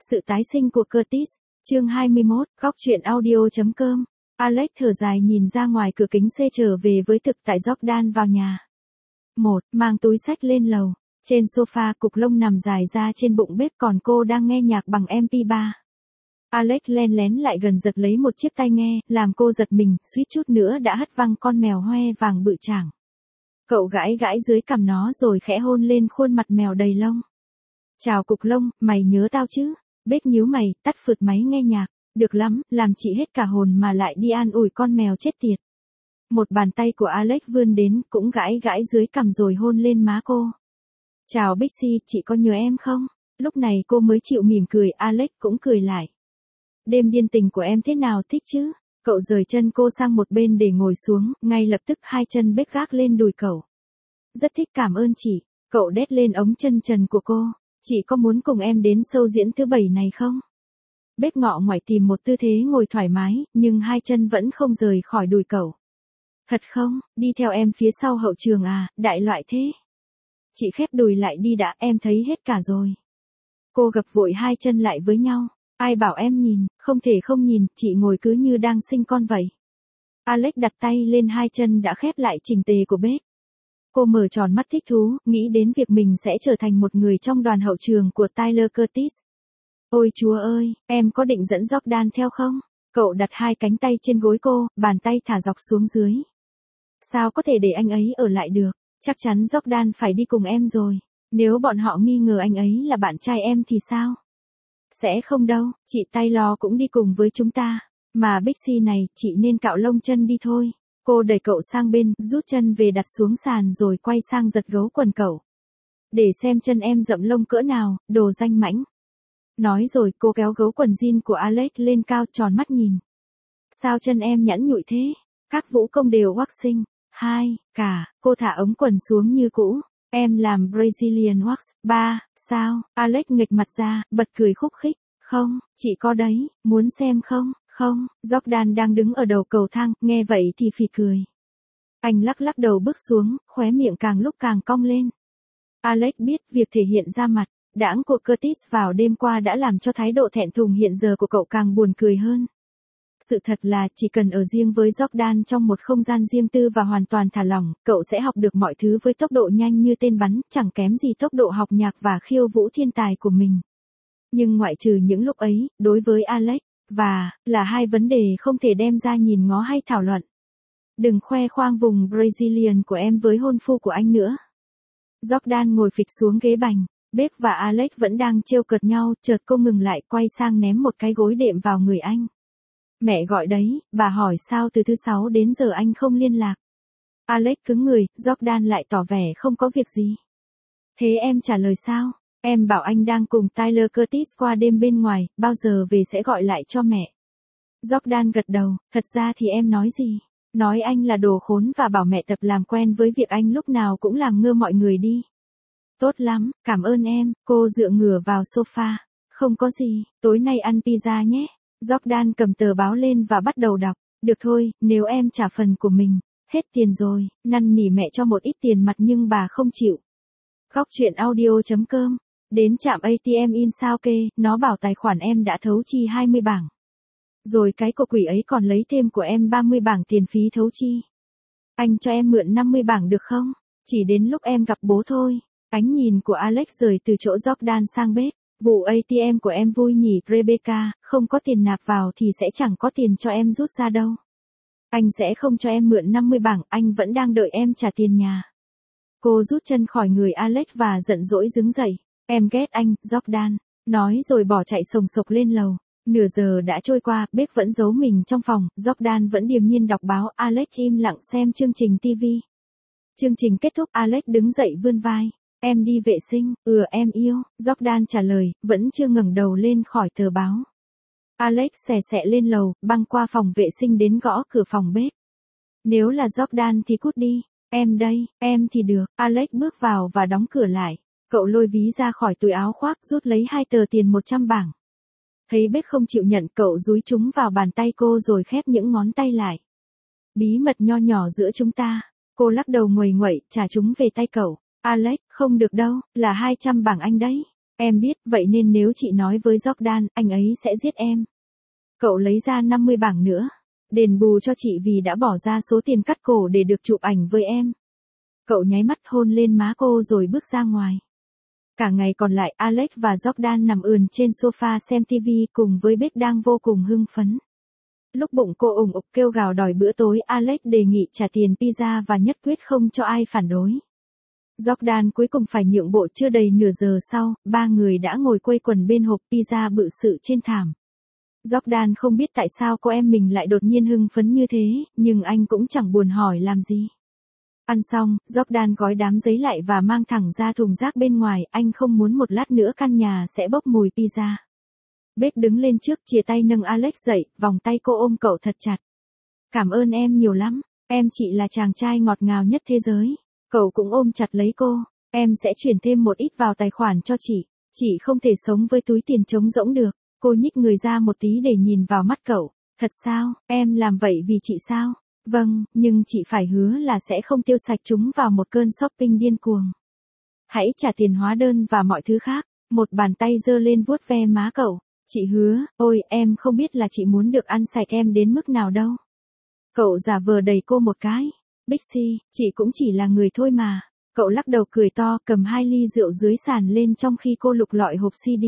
Sự tái sinh của Curtis, chương 21, góc truyện audio.com. Alex thở dài nhìn ra ngoài cửa kính xe trở về với thực tại Jordan vào nhà. Mang túi xách lên lầu. Trên sofa cục lông nằm dài ra trên bụng bếp còn cô đang nghe nhạc bằng MP3. Alex len lén lại gần giật lấy một chiếc tai nghe, làm cô giật mình, suýt chút nữa đã hất văng con mèo hoe vàng bự chảng. Cậu gãi gãi dưới cằm nó rồi khẽ hôn lên khuôn mặt mèo đầy lông. Chào cục lông, mày nhớ tao chứ? Bếch nhíu mày, tắt phượt máy nghe nhạc. Được lắm, làm chị hết cả hồn mà lại đi an ủi con mèo chết tiệt. Một bàn tay của Alex vươn đến, cũng gãi gãi dưới cằm rồi hôn lên má cô. Chào Bixi, chị có nhớ em không? Lúc này cô mới chịu mỉm cười, Alex cũng cười lại. Đêm điên tình của em thế nào, thích chứ? Cậu rời chân cô sang một bên để ngồi xuống, ngay lập tức hai chân Bếch gác lên đùi cậu. Rất thích, cảm ơn chị. Cậu đét lên ống chân trần của cô. Chị có muốn cùng em đến show diễn thứ 7 này không? Bếch ngọ ngoại tìm một tư thế ngồi thoải mái, nhưng hai chân vẫn không rời khỏi đùi cậu. Thật không, đi theo em phía sau hậu trường à, đại loại thế. Chị khép đùi lại đi đã, em thấy hết cả rồi. Cô gập vội hai chân lại với nhau. Ai bảo em nhìn, không thể không nhìn, chị ngồi cứ như đang sinh con vậy. Alex đặt tay lên hai chân đã khép lại chỉnh tề của Bếch. Cô mở tròn mắt thích thú, nghĩ đến việc mình sẽ trở thành một người trong đoàn hậu trường của Tyler Curtis. Ôi chúa ơi, em có định dẫn Jordan theo không? Cậu đặt hai cánh tay trên gối cô, bàn tay thả dọc xuống dưới. Sao có thể để anh ấy ở lại được? Chắc chắn Jordan phải đi cùng em rồi. Nếu bọn họ nghi ngờ anh ấy là bạn trai em thì sao? Sẽ không đâu, chị Taylor cũng đi cùng với chúng ta. Mà Bixi này, chị nên cạo lông chân đi thôi. Cô đẩy cậu sang bên, rút chân về đặt xuống sàn rồi quay sang giật gấu quần cậu. Để xem chân em rậm lông cỡ nào, đồ danh mãnh. Nói rồi cô kéo gấu quần jean của Alex lên cao, tròn mắt nhìn. Sao chân em nhẵn nhụi thế? Các vũ công đều waxing. Cô thả ống quần xuống như cũ. Em làm Brazilian wax. 3, sao? Alex nghịch mặt ra, bật cười khúc khích. Không, chị có đấy, muốn xem không? Không, Jordan đang đứng ở đầu cầu thang, nghe vậy thì phì cười. Anh lắc lắc đầu bước xuống, khóe miệng càng lúc càng cong lên. Alex biết việc thể hiện ra mặt đãng của Curtis vào đêm qua đã làm cho thái độ thẹn thùng hiện giờ của cậu càng buồn cười hơn. Sự thật là chỉ cần ở riêng với Jordan trong một không gian riêng tư và hoàn toàn thả lỏng, cậu sẽ học được mọi thứ với tốc độ nhanh như tên bắn, chẳng kém gì tốc độ học nhạc và khiêu vũ thiên tài của mình. Nhưng ngoại trừ những lúc ấy, đối với Alex, là hai vấn đề không thể đem ra nhìn ngó hay thảo luận. Đừng khoe khoang vùng Brazilian của em với hôn phu của anh nữa. Jordan ngồi phịch xuống ghế bành. Bếch và Alex vẫn đang trêu cợt nhau, chợt cô ngừng lại, quay sang ném một cái gối đệm vào người anh. Mẹ gọi đấy, bà hỏi sao từ thứ 6 đến giờ anh không liên lạc. Alex cứng người, Jordan lại tỏ vẻ không có việc gì. Thế em trả lời sao? Em bảo anh đang cùng Tyler Curtis qua đêm bên ngoài, bao giờ về sẽ gọi lại cho mẹ. Jordan gật đầu, thật ra thì em nói gì? Nói anh là đồ khốn và bảo mẹ tập làm quen với việc anh lúc nào cũng làm ngơ mọi người đi. Tốt lắm, cảm ơn em, cô dựa ngửa vào sofa. Không có gì, tối nay ăn pizza nhé. Jordan cầm tờ báo lên và bắt đầu đọc. Được thôi, nếu em trả phần của mình. Hết tiền rồi, năn nỉ mẹ cho một ít tiền mặt nhưng bà không chịu. Góc truyện audio.com. Đến trạm ATM in sao kê, nó bảo tài khoản em đã thấu chi 20 bảng. Rồi cái cô quỷ ấy còn lấy thêm của em 30 bảng tiền phí thấu chi. Anh cho em mượn 50 bảng được không? Chỉ đến lúc em gặp bố thôi. Ánh nhìn của Alex rời từ chỗ Jordan sang Bếch. Vụ ATM của em vui nhỉ Rebecca, không có tiền nạp vào thì sẽ chẳng có tiền cho em rút ra đâu. Anh sẽ không cho em mượn 50 bảng, anh vẫn đang đợi em trả tiền nhà. Cô rút chân khỏi người Alex và giận dỗi đứng dậy. Em ghét anh, Jordan. Nói rồi bỏ chạy sồng sộc lên lầu. Nửa giờ đã trôi qua, Bếch vẫn giấu mình trong phòng, Jordan vẫn điềm nhiên đọc báo, Alex im lặng xem chương trình TV. Chương trình kết thúc, Alex đứng dậy vươn vai. Em đi vệ sinh, em yêu, Jordan trả lời, vẫn chưa ngẩng đầu lên khỏi tờ báo. Alex xè xẹ lên lầu, băng qua phòng vệ sinh đến gõ cửa phòng Bếch. Nếu là Jordan thì cút đi, em đây, em thì được. Alex bước vào và đóng cửa lại. Cậu lôi ví ra khỏi túi áo khoác, rút lấy 2 tờ tiền 100 bảng. Thấy Bếch không chịu nhận, cậu dúi chúng vào bàn tay cô rồi khép những ngón tay lại. Bí mật nho nhỏ giữa chúng ta. Cô lắc đầu nguầy nguậy, trả chúng về tay cậu. Alex, không được đâu, là 200 bảng anh đấy. Em biết, vậy nên nếu chị nói với Jordan, anh ấy sẽ giết em. Cậu lấy ra 50 bảng nữa. Đền bù cho chị vì đã bỏ ra số tiền cắt cổ để được chụp ảnh với em. Cậu nháy mắt hôn lên má cô rồi bước ra ngoài. Cả ngày còn lại Alex và Jordan nằm ườn trên sofa xem TV cùng với Beck đang vô cùng hưng phấn. Lúc bụng cô ủng ục kêu gào đòi bữa tối, Alex đề nghị trả tiền pizza và nhất quyết không cho ai phản đối. Jordan cuối cùng phải nhượng bộ. Chưa đầy nửa giờ sau, ba người đã ngồi quây quần bên hộp pizza bự xự trên thảm. Jordan không biết tại sao cô em mình lại đột nhiên hưng phấn như thế, nhưng anh cũng chẳng buồn hỏi làm gì. Ăn xong, Jordan gói đám giấy lại và mang thẳng ra thùng rác bên ngoài, anh không muốn một lát nữa căn nhà sẽ bốc mùi pizza. Beck đứng lên trước, chìa tay nâng Alex dậy, vòng tay cô ôm cậu thật chặt. Cảm ơn em nhiều lắm, em chị là chàng trai ngọt ngào nhất thế giới. Cậu cũng ôm chặt lấy cô, em sẽ chuyển thêm một ít vào tài khoản cho chị không thể sống với túi tiền trống rỗng được. Cô nhích người ra một tí để nhìn vào mắt cậu. Thật sao, em làm vậy vì chị sao? Vâng, nhưng chị phải hứa là sẽ không tiêu sạch chúng vào một cơn shopping điên cuồng. Hãy trả tiền hóa đơn và mọi thứ khác. Một bàn tay giơ lên vuốt ve má cậu. Chị hứa, ôi em không biết là chị muốn được ăn sạch em đến mức nào đâu. Cậu giả vờ đẩy cô một cái. Bixi, chị cũng chỉ là người thôi mà. Cậu lắc đầu cười to, cầm 2 ly rượu dưới sàn lên trong khi cô lục lọi hộp CD.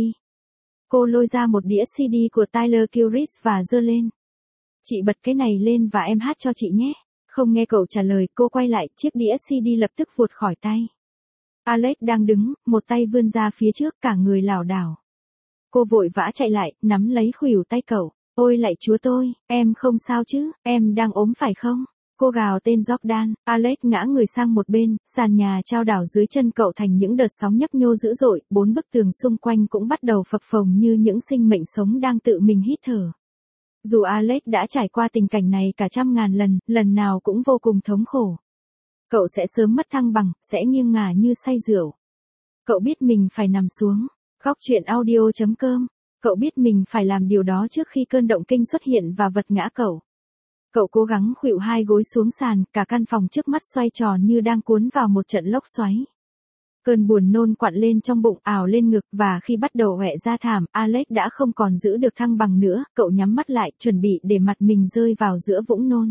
Cô lôi ra một đĩa CD của Tyler Kilris và giơ lên. Chị bật cái này lên và em hát cho chị nhé. Không nghe cậu trả lời, cô quay lại, chiếc đĩa CD lập tức vụt khỏi tay. Alex đang đứng, một tay vươn ra phía trước, cả người lảo đảo. Cô vội vã chạy lại, nắm lấy khuỷu tay cậu. Ôi lạy chúa tôi, em không sao chứ, em đang ốm phải không? Cô gào tên Jordan. Alex ngã người sang một bên, sàn nhà chao đảo dưới chân cậu thành những đợt sóng nhấp nhô dữ dội, 4 bức tường xung quanh cũng bắt đầu phập phồng như những sinh mệnh sống đang tự mình hít thở. Dù Alex đã trải qua tình cảnh này cả trăm ngàn lần, lần nào cũng vô cùng thống khổ. Cậu sẽ sớm mất thăng bằng, sẽ nghiêng ngả như say rượu. Cậu biết mình phải nằm xuống. Góc truyện audio.com. Cậu biết mình phải làm điều đó trước khi cơn động kinh xuất hiện và vật ngã cậu. Cậu cố gắng khuỵu 2 gối xuống sàn, cả căn phòng trước mắt xoay tròn như đang cuốn vào một trận lốc xoáy. Cơn buồn nôn quặn lên trong bụng, ào lên ngực, và khi bắt đầu hoẹ ra thảm, Alex đã không còn giữ được thăng bằng nữa, cậu nhắm mắt lại, chuẩn bị để mặt mình rơi vào giữa vũng nôn.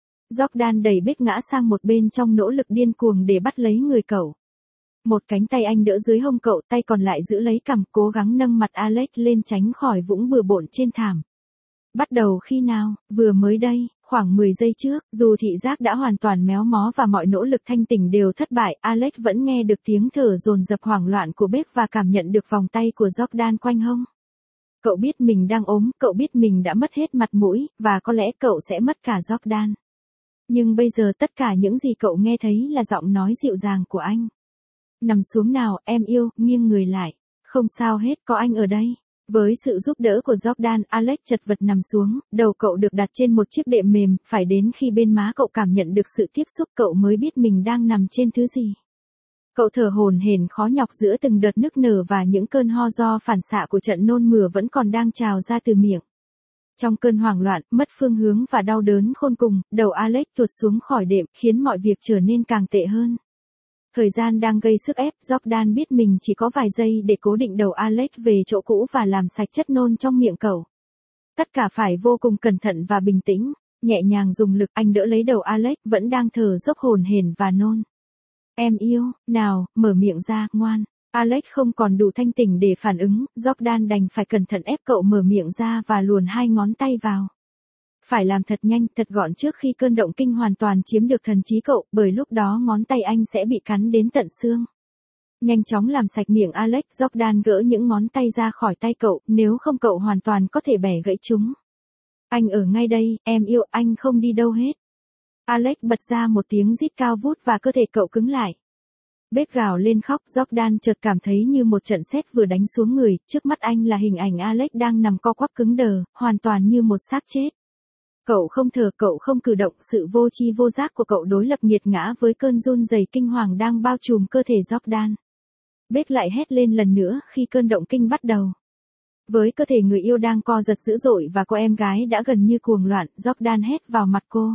Jordan đẩy Beck ngã sang một bên trong nỗ lực điên cuồng để bắt lấy người cậu. Một cánh tay anh đỡ dưới hông cậu, tay còn lại giữ lấy cằm, cố gắng nâng mặt Alex lên tránh khỏi vũng bừa bộn trên thảm. Bắt đầu khi nào? Vừa mới đây, khoảng 10 giây trước, dù thị giác đã hoàn toàn méo mó và mọi nỗ lực thanh tỉnh đều thất bại, Alex vẫn nghe được tiếng thở dồn dập hoảng loạn của Beck và cảm nhận được vòng tay của Jordan quanh hông. Cậu biết mình đang ốm, cậu biết mình đã mất hết mặt mũi, và có lẽ cậu sẽ mất cả Jordan. Nhưng bây giờ tất cả những gì cậu nghe thấy là giọng nói dịu dàng của anh. Nằm xuống nào, em yêu, nghiêng người lại. Không sao hết, có anh ở đây. Với sự giúp đỡ của Jordan, Alex chật vật nằm xuống, đầu cậu được đặt trên một chiếc đệm mềm, phải đến khi bên má cậu cảm nhận được sự tiếp xúc cậu mới biết mình đang nằm trên thứ gì. Cậu thở hổn hển khó nhọc giữa từng đợt nức nở và những cơn ho do phản xạ của trận nôn mửa vẫn còn đang trào ra từ miệng. Trong cơn hoảng loạn, mất phương hướng và đau đớn khôn cùng, đầu Alex tuột xuống khỏi đệm, khiến mọi việc trở nên càng tệ hơn. Thời gian đang gây sức ép, Jordan biết mình chỉ có vài giây để cố định đầu Alex về chỗ cũ và làm sạch chất nôn trong miệng cậu. Tất cả phải vô cùng cẩn thận và bình tĩnh, nhẹ nhàng dùng lực, anh đỡ lấy đầu Alex, vẫn đang thở dốc hổn hển và nôn. Em yêu, nào, mở miệng ra, ngoan. Alex không còn đủ thanh tỉnh để phản ứng, Jordan đành phải cẩn thận ép cậu mở miệng ra và luồn 2 ngón tay vào. Phải làm thật nhanh, thật gọn trước khi cơn động kinh hoàn toàn chiếm được thần trí cậu, bởi lúc đó ngón tay anh sẽ bị cắn đến tận xương. Nhanh chóng làm sạch miệng Alex, Jordan gỡ những ngón tay ra khỏi tay cậu, nếu không cậu hoàn toàn có thể bẻ gãy chúng. Anh ở ngay đây, em yêu, anh không đi đâu hết. Alex bật ra một tiếng rít cao vút và cơ thể cậu cứng lại. Beck gào lên khóc, Jordan chợt cảm thấy như một trận sét vừa đánh xuống người, trước mắt anh là hình ảnh Alex đang nằm co quắp cứng đờ, hoàn toàn như một xác chết. Cậu không thở, cậu không cử động, sự vô tri vô giác của cậu đối lập nghiệt ngã với cơn run rẩy kinh hoàng đang bao trùm cơ thể Jordan. Beck lại hét lên lần nữa khi cơn động kinh bắt đầu. Với cơ thể người yêu đang co giật dữ dội và cô em gái đã gần như cuồng loạn, Jordan hét vào mặt cô.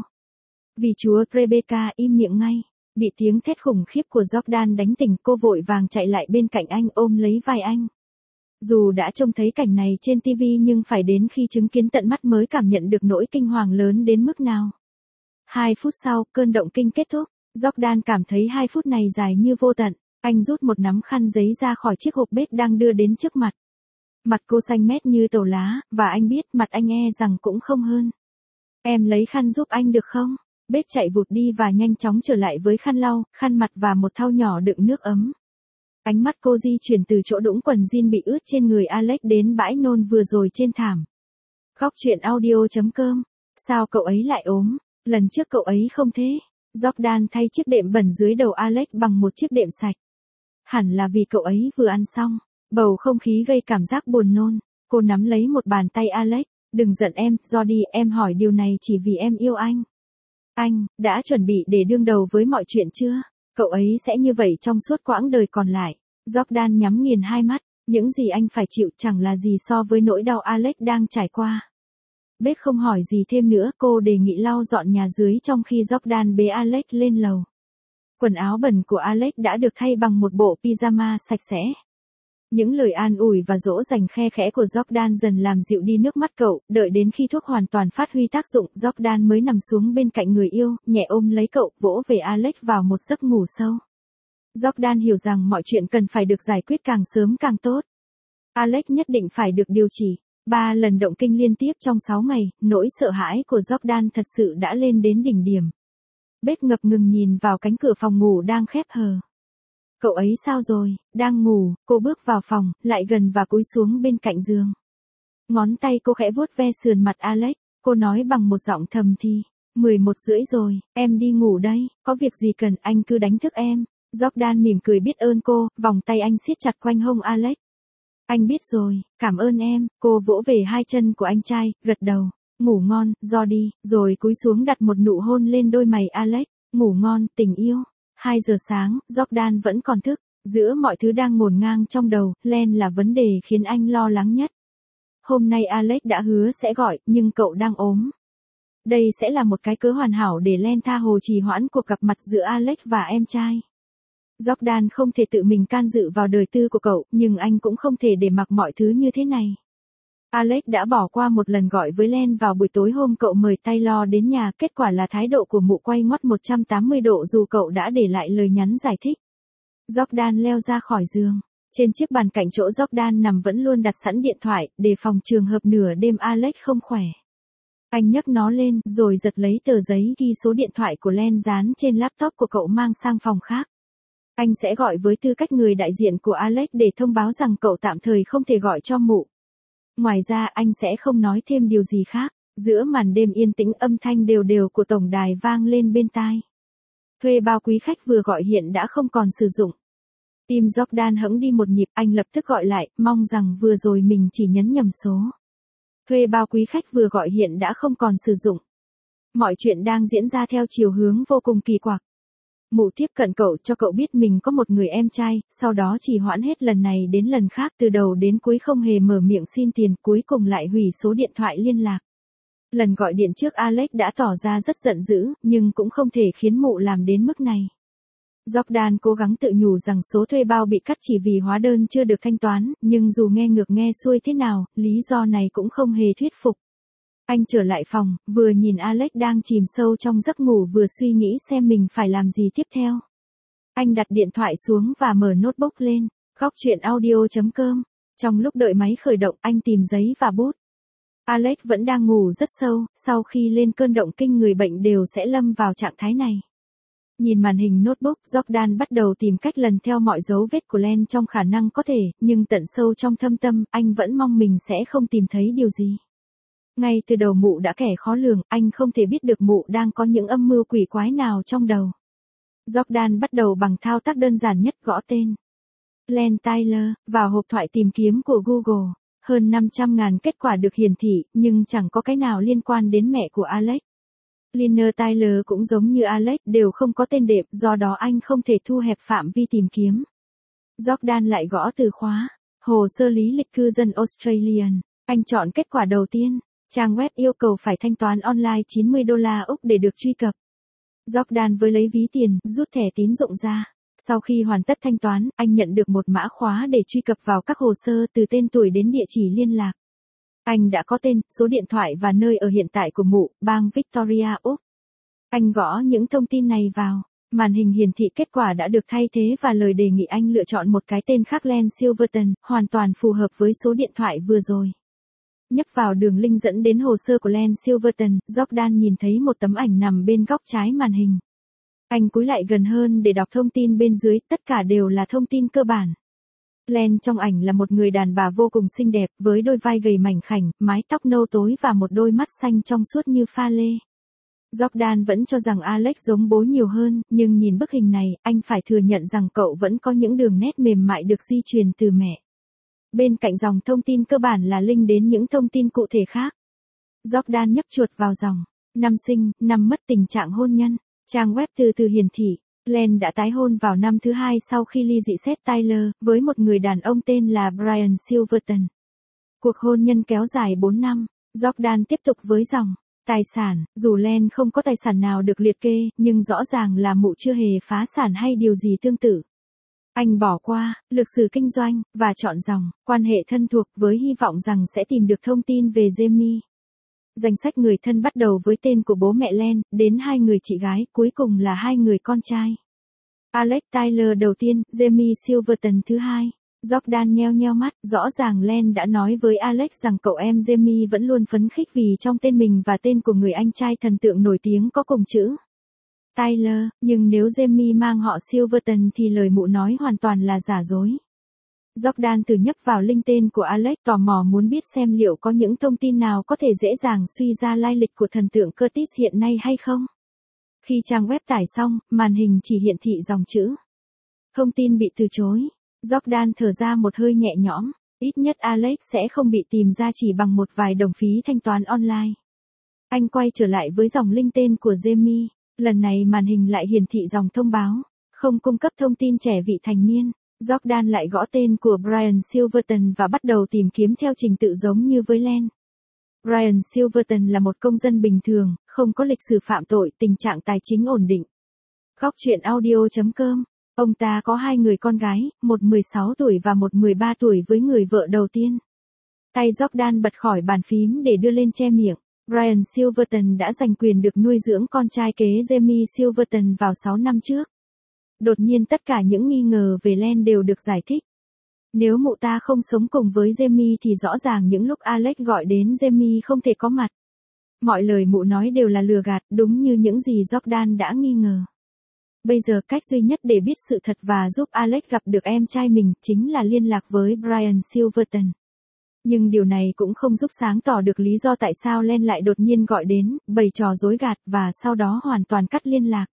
Vì Chúa, Rebecca, im miệng ngay. Bị tiếng thét khủng khiếp của Jordan đánh tỉnh, cô vội vàng chạy lại bên cạnh anh, ôm lấy vai anh. Dù đã trông thấy cảnh này trên TV nhưng phải đến khi chứng kiến tận mắt mới cảm nhận được nỗi kinh hoàng lớn đến mức nào. 2 phút sau, cơn động kinh kết thúc. Jordan cảm thấy 2 phút này dài như vô tận. Anh rút một nắm khăn giấy ra khỏi chiếc hộp bếp đang đưa đến trước mặt. Mặt cô xanh mét như tàu lá, và anh biết mặt anh e rằng cũng không hơn. Em lấy khăn giúp anh được không? Bếp chạy vụt đi và nhanh chóng trở lại với khăn lau, khăn mặt và một thau nhỏ đựng nước ấm. Ánh mắt cô di chuyển từ chỗ đũng quần jean bị ướt trên người Alex đến bãi nôn vừa rồi trên thảm. Góc truyện audio.com. Sao cậu ấy lại ốm? Lần trước cậu ấy không thế. Jordan thay chiếc đệm bẩn dưới đầu Alex bằng một chiếc đệm sạch. Hẳn là vì cậu ấy vừa ăn xong. Bầu không khí gây cảm giác buồn nôn. Cô nắm lấy một bàn tay Alex. Đừng giận em, Jody, em hỏi điều này chỉ vì em yêu anh. Anh, đã chuẩn bị để đương đầu với mọi chuyện chưa? Cậu ấy sẽ như vậy trong suốt quãng đời còn lại. Jordan nhắm nghiền hai mắt. Những gì anh phải chịu chẳng là gì so với nỗi đau Alex đang trải qua. Beth không hỏi gì thêm nữa, cô đề nghị lau dọn nhà dưới trong khi Jordan bế Alex lên lầu. Quần áo bẩn của Alex đã được thay bằng một bộ pyjama sạch sẽ. Những lời an ủi và dỗ dành khe khẽ của Jordan dần làm dịu đi nước mắt cậu, đợi đến khi thuốc hoàn toàn phát huy tác dụng, Jordan mới nằm xuống bên cạnh người yêu, nhẹ ôm lấy cậu, vỗ về Alex vào một giấc ngủ sâu. Jordan hiểu rằng mọi chuyện cần phải được giải quyết càng sớm càng tốt. Alex nhất định phải được điều trị. 3 lần động kinh liên tiếp trong 6 ngày, nỗi sợ hãi của Jordan thật sự đã lên đến đỉnh điểm. Beth ngập ngừng nhìn vào cánh cửa phòng ngủ đang khép hờ. Cậu ấy sao rồi? Đang ngủ, cô bước vào phòng, lại gần và cúi xuống bên cạnh giường. Ngón tay cô khẽ vuốt ve sườn mặt Alex, cô nói bằng một giọng thầm thì. 11:30 rồi, em đi ngủ đây, có việc gì cần anh cứ đánh thức em. Jordan mỉm cười biết ơn cô, vòng tay anh siết chặt quanh hông Alex. Anh biết rồi, cảm ơn em, cô vỗ về hai chân của anh trai, gật đầu. Ngủ ngon, Jody, rồi cúi xuống đặt một nụ hôn lên đôi mày Alex. Ngủ ngon, tình yêu. 2 giờ sáng, Jordan vẫn còn thức. Giữa mọi thứ đang ngổn ngang trong đầu, Len là vấn đề khiến anh lo lắng nhất. Hôm nay Alex đã hứa sẽ gọi, nhưng cậu đang ốm. Đây sẽ là một cái cớ hoàn hảo để Len tha hồ trì hoãn cuộc gặp mặt giữa Alex và em trai. Jordan không thể tự mình can dự vào đời tư của cậu, nhưng anh cũng không thể để mặc mọi thứ như thế này. Alex đã bỏ qua một lần gọi với Len vào buổi tối hôm cậu mời Taylor đến nhà, kết quả là thái độ của mụ quay ngoắt 180 độ dù cậu đã để lại lời nhắn giải thích. Jordan leo ra khỏi giường. Trên chiếc bàn cạnh chỗ Jordan nằm vẫn luôn đặt sẵn điện thoại, đề phòng trường hợp nửa đêm Alex không khỏe. Anh nhấc nó lên, rồi giật lấy tờ giấy ghi số điện thoại của Len dán trên laptop của cậu mang sang phòng khác. Anh sẽ gọi với tư cách người đại diện của Alex để thông báo rằng cậu tạm thời không thể gọi cho mụ. Ngoài ra anh sẽ không nói thêm điều gì khác. Giữa màn đêm yên tĩnh âm thanh đều đều của tổng đài vang lên bên tai. Thuê bao quý khách vừa gọi hiện đã không còn sử dụng. Tim Jordan hững đi một nhịp, anh lập tức gọi lại, mong rằng vừa rồi mình chỉ nhấn nhầm số. Thuê bao quý khách vừa gọi hiện đã không còn sử dụng. Mọi chuyện đang diễn ra theo chiều hướng vô cùng kỳ quặc. Mụ tiếp cận cậu cho cậu biết mình có một người em trai, sau đó chỉ hoãn hết lần này đến lần khác, từ đầu đến cuối không hề mở miệng xin tiền, cuối cùng lại hủy số điện thoại liên lạc. Lần gọi điện trước Alex đã tỏ ra rất giận dữ, nhưng cũng không thể khiến mụ làm đến mức này. Jordan cố gắng tự nhủ rằng số thuê bao bị cắt chỉ vì hóa đơn chưa được thanh toán, nhưng dù nghe ngược nghe xuôi thế nào, lý do này cũng không hề thuyết phục. Anh trở lại phòng, vừa nhìn Alex đang chìm sâu trong giấc ngủ vừa suy nghĩ xem mình phải làm gì tiếp theo. Anh đặt điện thoại xuống và mở notebook lên. Góc truyện audio.com. Trong lúc đợi máy khởi động, anh tìm giấy và bút. Alex vẫn đang ngủ rất sâu, sau khi lên cơn động kinh người bệnh đều sẽ lâm vào trạng thái này. Nhìn màn hình notebook, Jordan bắt đầu tìm cách lần theo mọi dấu vết của Len trong khả năng có thể, nhưng tận sâu trong thâm tâm, anh vẫn mong mình sẽ không tìm thấy điều gì. Ngay từ đầu mụ đã kẻ khó lường, anh không thể biết được mụ đang có những âm mưu quỷ quái nào trong đầu. Jordan bắt đầu bằng thao tác đơn giản nhất, gõ tên Len Taylor vào hộp thoại tìm kiếm của Google. Hơn 500.000 kết quả được hiển thị, nhưng chẳng có cái nào liên quan đến mẹ của Alex. Liner Taylor cũng giống như Alex đều không có tên đệm, do đó anh không thể thu hẹp phạm vi tìm kiếm. Jordan lại gõ từ khóa hồ sơ lý lịch cư dân Australian. Anh chọn kết quả đầu tiên. Trang web yêu cầu phải thanh toán online $90 Úc để được truy cập. Jordan với lấy ví tiền, rút thẻ tín dụng ra. Sau khi hoàn tất thanh toán, anh nhận được một mã khóa để truy cập vào các hồ sơ từ tên tuổi đến địa chỉ liên lạc. Anh đã có tên, số điện thoại và nơi ở hiện tại của mụ, bang Victoria, Úc. Anh gõ những thông tin này vào. Màn hình hiển thị kết quả đã được thay thế và lời đề nghị anh lựa chọn một cái tên khác Len Silverton, hoàn toàn phù hợp với số điện thoại vừa rồi. Nhấp vào đường link dẫn đến hồ sơ của Len Silverton, Jordan nhìn thấy một tấm ảnh nằm bên góc trái màn hình. Anh cúi lại gần hơn để đọc thông tin bên dưới, tất cả đều là thông tin cơ bản. Len trong ảnh là một người đàn bà vô cùng xinh đẹp, với đôi vai gầy mảnh khảnh, mái tóc nâu tối và một đôi mắt xanh trong suốt như pha lê. Jordan vẫn cho rằng Alex giống bố nhiều hơn, nhưng nhìn bức hình này, anh phải thừa nhận rằng cậu vẫn có những đường nét mềm mại được di truyền từ mẹ. Bên cạnh dòng thông tin cơ bản là link đến những thông tin cụ thể khác. Jordan nhấp chuột vào dòng. Năm sinh, năm mất, tình trạng hôn nhân. Trang web từ từ hiển thị. Len đã tái hôn vào năm thứ 2 sau khi ly dị Seth Tyler, với một người đàn ông tên là Brian Silverton. Cuộc hôn nhân kéo dài 4 năm. Jordan tiếp tục với dòng. Tài sản, dù Len không có tài sản nào được liệt kê, nhưng rõ ràng là mụ chưa hề phá sản hay điều gì tương tự. Anh bỏ qua, lược sử kinh doanh, và chọn dòng, quan hệ thân thuộc với hy vọng rằng sẽ tìm được thông tin về Jamie. Danh sách người thân bắt đầu với tên của bố mẹ Len, đến 2 người chị gái, cuối cùng là 2 người con trai. Alex Tyler đầu tiên, Jamie Silverton thứ hai. Jordan nheo nheo mắt, rõ ràng Len đã nói với Alex rằng cậu em Jamie vẫn luôn phấn khích vì trong tên mình và tên của người anh trai thần tượng nổi tiếng có cùng chữ Tyler, nhưng nếu Jamie mang họ Silverton thì lời mụ nói hoàn toàn là giả dối. Jordan thử nhấp vào link tên của Alex, tò mò muốn biết xem liệu có những thông tin nào có thể dễ dàng suy ra lai lịch của thần tượng Curtis hiện nay hay không. Khi trang web tải xong, màn hình chỉ hiển thị dòng chữ. Thông tin bị từ chối. Jordan thở ra một hơi nhẹ nhõm, ít nhất Alex sẽ không bị tìm ra chỉ bằng một vài đồng phí thanh toán online. Anh quay trở lại với dòng link tên của Jamie, lần này màn hình lại hiển thị dòng thông báo, không cung cấp thông tin trẻ vị thành niên. Jordan lại gõ tên của Brian Silverton và bắt đầu tìm kiếm theo trình tự giống như với Len. Brian Silverton là một công dân bình thường, không có lịch sử phạm tội, tình trạng tài chính ổn định. Góc truyện audio.com. Ông ta có 2 người con gái, một 16 tuổi và một 13 tuổi với người vợ đầu tiên. Tay Jordan bật khỏi bàn phím để đưa lên che miệng. Brian Silverton đã giành quyền được nuôi dưỡng con trai kế Jamie Silverton vào 6 năm trước. Đột nhiên tất cả những nghi ngờ về Len đều được giải thích. Nếu mụ ta không sống cùng với Jamie thì rõ ràng những lúc Alex gọi đến Jamie không thể có mặt. Mọi lời mụ nói đều là lừa gạt, đúng như những gì Jordan đã nghi ngờ. Bây giờ cách duy nhất để biết sự thật và giúp Alex gặp được em trai mình chính là liên lạc với Brian Silverton. Nhưng điều này cũng không giúp sáng tỏ được lý do tại sao Len lại đột nhiên gọi đến, bày trò dối gạt và sau đó hoàn toàn cắt liên lạc.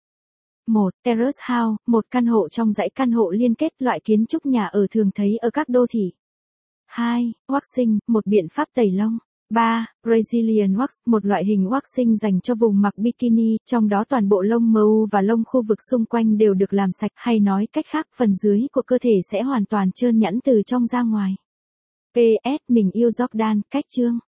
1. Terrace House, một căn hộ trong dãy căn hộ liên kết, loại kiến trúc nhà ở thường thấy ở các đô thị. 2. Waxing, một biện pháp tẩy lông. 3. Brazilian Wax, một loại hình waxing dành cho vùng mặc bikini, trong đó toàn bộ lông MU và lông khu vực xung quanh đều được làm sạch, hay nói cách khác, phần dưới của cơ thể sẽ hoàn toàn trơn nhẵn từ trong ra ngoài. PS, mình yêu Jordan, cách chương.